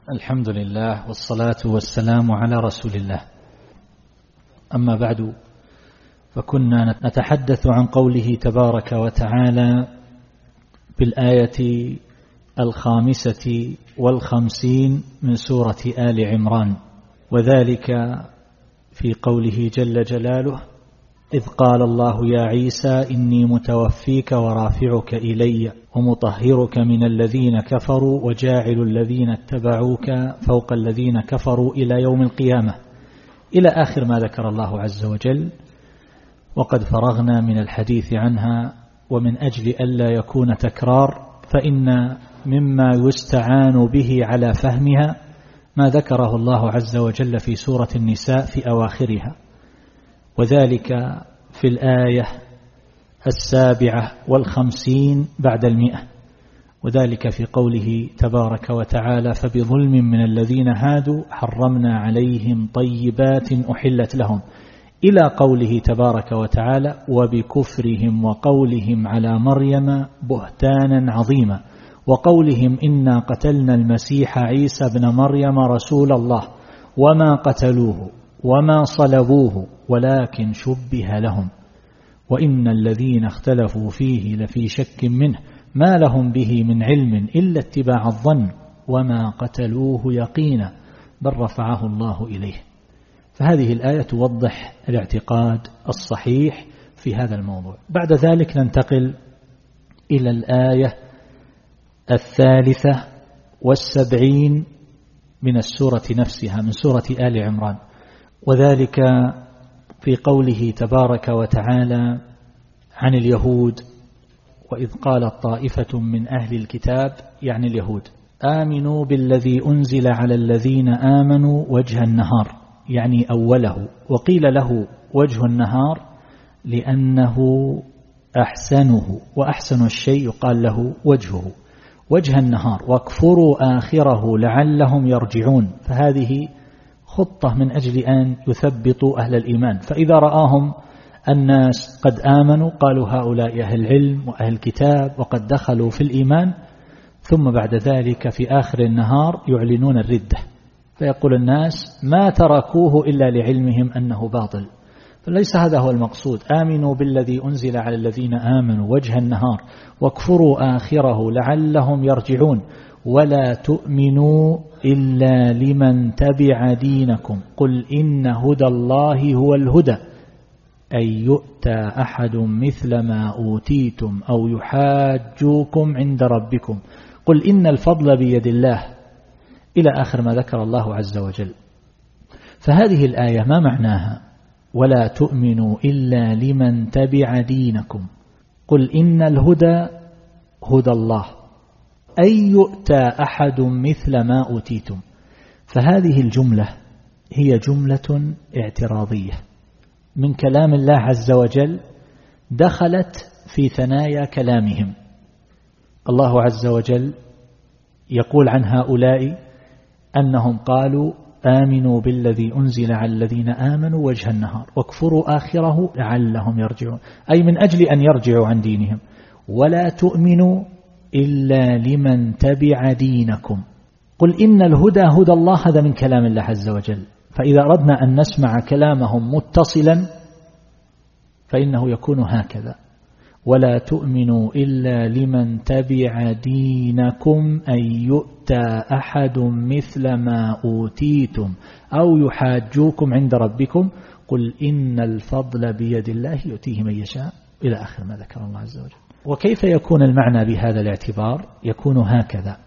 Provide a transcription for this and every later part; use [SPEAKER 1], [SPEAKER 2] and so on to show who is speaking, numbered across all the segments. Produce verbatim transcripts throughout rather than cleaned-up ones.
[SPEAKER 1] الحمد لله والصلاة والسلام على رسول الله. أما بعد، فكنا نتحدث عن قوله تبارك وتعالى بالآية الخامسة والخمسين من سورة آل عمران، وذلك في قوله جل جلاله: إذ قال الله يا عيسى إني متوفيك ورافعك إلي ومطهرك من الذين كفروا وجاعل الذين اتبعوك فوق الذين كفروا إلى يوم القيامة، إلى آخر ما ذكر الله عز وجل. وقد فرغنا من الحديث عنها، ومن أجل ألا يكون تكرار فإن مما يستعان به على فهمها ما ذكره الله عز وجل في سورة النساء في أواخرها، وذلك في الآية السابعة والخمسين بعد المئة، وذلك في قوله تبارك وتعالى: فبظلم من الذين هادوا حرمنا عليهم طيبات أحلت لهم، إلى قوله تبارك وتعالى: وبكفرهم وقولهم على مريم بهتانا عظيما، وقولهم إنا قتلنا المسيح عيسى بن مريم رسول الله وما قتلوه وما صلبوه ولكن شبه لهم وإن الذين اختلفوا فيه لفي شك منه ما لهم به من علم إلا اتباع الظن وما قتلوه يقينا بل رفعه الله إليه. فهذه الآية توضح الاعتقاد الصحيح في هذا الموضوع. بعد ذلك ننتقل إلى الآية الثالثة والسبعين من السورة نفسها، من سورة آل عمران، وذلك في قوله تبارك وتعالى عن اليهود: وإذ قالت طائفة من أهل الكتاب، يعني اليهود: آمنوا بالذي أنزل على الذين آمنوا وجه النهار، يعني أوله، وقيل له وجه النهار لأنه أحسنه، وأحسن الشيء يقال له وجهه، وجه النهار، واكفروا آخره لعلهم يرجعون. فهذه خطة من أجل أن يثبطوا أهل الإيمان، فإذا رآهم الناس قد آمنوا قالوا هؤلاء أهل العلم وأهل الكتاب وقد دخلوا في الإيمان، ثم بعد ذلك في آخر النهار يعلنون الردة، فيقول الناس ما تركوه إلا لعلمهم أنه باطل. فليس هذا هو المقصود. آمنوا بالذي أنزل على الذين آمنوا وجه النهار واكفروا آخره لعلهم يرجعون ولا تؤمنوا إلا لمن تبع دينكم قل إن هدى الله هو الهدى أن يؤتى أحد مثل ما أوتيتم أو يحاجوكم عند ربكم قل إن الفضل بيد الله، إلى آخر ما ذكر الله عز وجل. فهذه الآية ما معناها؟ ولا تؤمنوا إلا لمن تبع دينكم قل إن الهدى هدى الله أن يؤتى أحد مثل ما أوتيتم. فهذه الجملة هي جملة اعتراضية من كلام الله عز وجل، دخلت في ثنايا كلامهم. الله عز وجل يقول عن هؤلاء أنهم قالوا آمنوا بالذي أنزل على الذين آمنوا وجه النهار واكفروا آخره لعلهم يرجعون، أي من أجل أن يرجعوا عن دينهم. ولا تؤمنوا إلا لمن تبع دينكم قل إن الهدى هدى الله، هذا من كلام الله عز وجل. فإذا أردنا أن نسمع كلامهم متصلا فإنه يكون هكذا: ولا تؤمنوا إلا لمن تبع دينكم أن يؤتى أحد مثل ما أوتيتم أو يحاجوكم عند ربكم قل إن الفضل بيد الله يؤتيه من يشاء، إلى آخر ما ذكر الله عز وجل. وكيف يكون المعنى بهذا الاعتبار؟ يكون هكذا: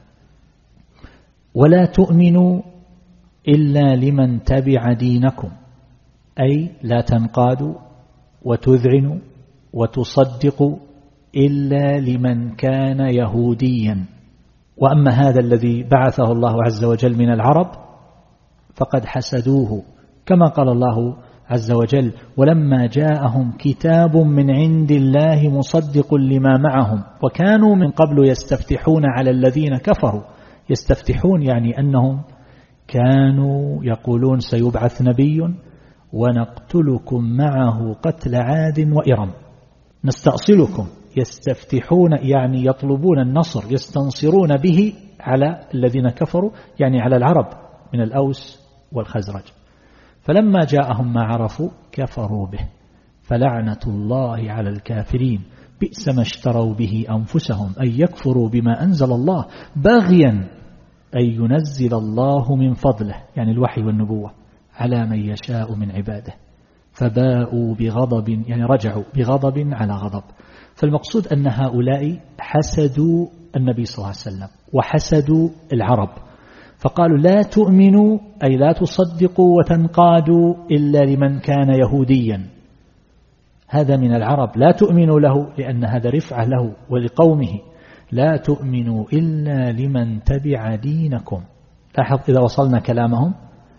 [SPEAKER 1] ولا تؤمنوا إلا لمن تبع دينكم، أي لا تنقادوا وتذعنوا وتصدقوا إلا لمن كان يهوديا. وأما هذا الذي بعثه الله عز وجل من العرب فقد حسدوه، كما قال الله عز وجل: ولما جاءهم كتاب من عند الله مصدق لما معهم وكانوا من قبل يستفتحون على الذين كفروا. يستفتحون يعني أنهم كانوا يقولون سيبعث نبي ونقتلكم معه قتل عاد وإرم، نستأصلكم، يستفتحون يعني يطلبون النصر، يستنصرون به على الذين كفروا، يعني على العرب من الأوس والخزرج. فلما جاءهم ما عرفوا كفروا به، فلعنة الله على الكافرين بئس ما اشتروا به أنفسهم أن يكفروا بما أنزل الله بغيا أن ينزل الله من فضله، يعني الوحي والنبوة، على من يشاء من عباده، فباءوا بغضب، يعني رجعوا بغضب على غضب. فالمقصود أن هؤلاء حسدوا النبي صلى الله عليه وسلم وحسدوا العرب، فقالوا لا تؤمنوا أي لا تصدقوا وتنقادوا إلا لمن كان يهوديا، هذا من العرب، لا تؤمنوا له لأن هذا رفعة له ولقومه، لا تؤمنوا إلا لمن تبع دينكم. لاحظ إذا وصلنا كلامهم،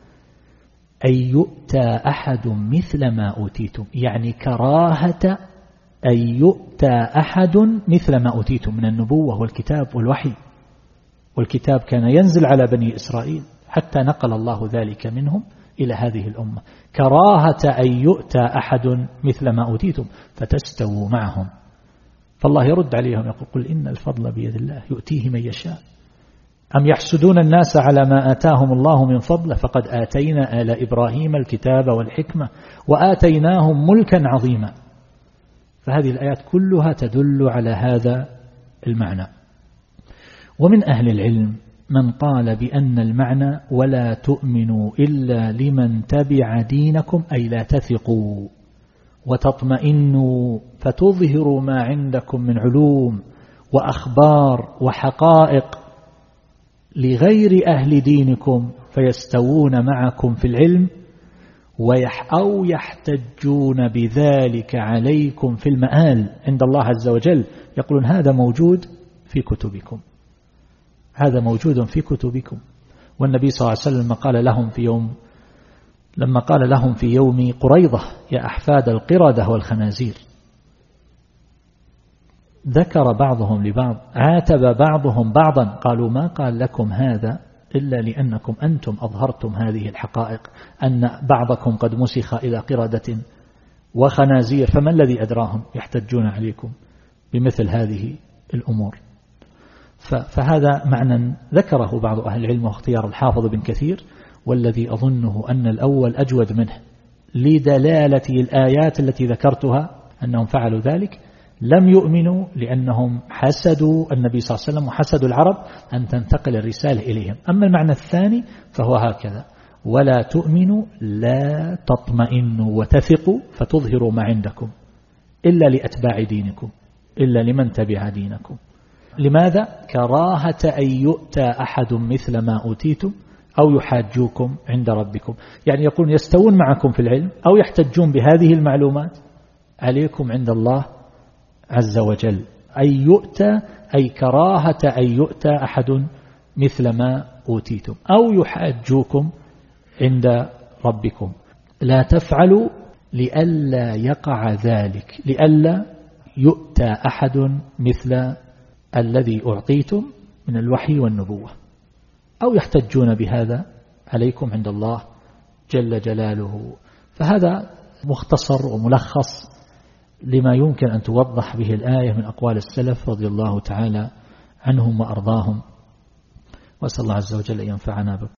[SPEAKER 1] أن يؤتى أحد مثل ما أوتيتم، يعني كراهة أن يؤتى أحد مثل ما أوتيتم من النبوة والكتاب والوحي، والكتاب كان ينزل على بني إسرائيل حتى نقل الله ذلك منهم إلى هذه الأمة، كراهة أن يؤتى أحد مثل ما أوتيتم فتستووا معهم. فالله يرد عليهم يقول قل إن الفضل بيد الله يؤتيه من يشاء أم يحسدون الناس على ما آتاهم الله من فضله فقد آتينا آل إبراهيم الكتاب والحكمة وآتيناهم ملكا عظيما. فهذه الآيات كلها تدل على هذا المعنى. ومن أهل العلم من قال بأن المعنى ولا تؤمنوا إلا لمن تبع دينكم، أي لا تثقوا وتطمئنوا فتظهروا ما عندكم من علوم وأخبار وحقائق لغير أهل دينكم فيستوون معكم في العلم أو يحتجون بذلك عليكم في المآل عند الله عز وجل. يقولون هذا موجود في كتبكم، هذا موجود في كتبكم. والنبي صلى الله عليه وسلم قال لهم في يوم لما قال لهم في يوم قريضة يا أحفاد القردة والخنازير، ذكر بعضهم لبعض، عاتب بعضهم بعضا، قالوا ما قال لكم هذا إلا لأنكم أنتم أظهرتم هذه الحقائق أن بعضكم قد مسخ إلى قردة وخنازير، فما الذي أدراهم يحتجون عليكم بمثل هذه الأمور. فهذا معنى ذكره بعض أهل العلم واختيار الحافظ بن كثير، والذي أظنه أن الأول أجود منه لدلالة الآيات التي ذكرتها أنهم فعلوا ذلك، لم يؤمنوا لأنهم حسدوا النبي صلى الله عليه وسلم وحسدوا العرب أن تنتقل الرسالة إليهم. أما المعنى الثاني فهو هكذا، ولا تؤمنوا لا تطمئنوا وتثقوا فتظهروا ما عندكم إلا لأتباع دينكم، إلا لمن تبع دينكم. لماذا؟ كراهة أن يؤتى أحد مثل ما أوتيتم أو يحاجوكم عند ربكم، يعني يقولون يستوون معكم في العلم أو يحتجون بهذه المعلومات عليكم عند الله عز وجل. أن يؤتى أي كراهة أن يؤتى أحد مثل ما أوتيتم أو يحاجوكم عند ربكم. لا تفعلوا لئلا يقع ذلك، لئلا يؤتى أحد مثل الذي أعطيتم من الوحي والنبوة أو يحتجون بهذا عليكم عند الله جل جلاله. فهذا مختصر وملخص لما يمكن أن توضح به الآية من أقوال السلف رضي الله تعالى عنهم وأرضاهم، وأسأل الله عز وجل أن ينفعنا بكم.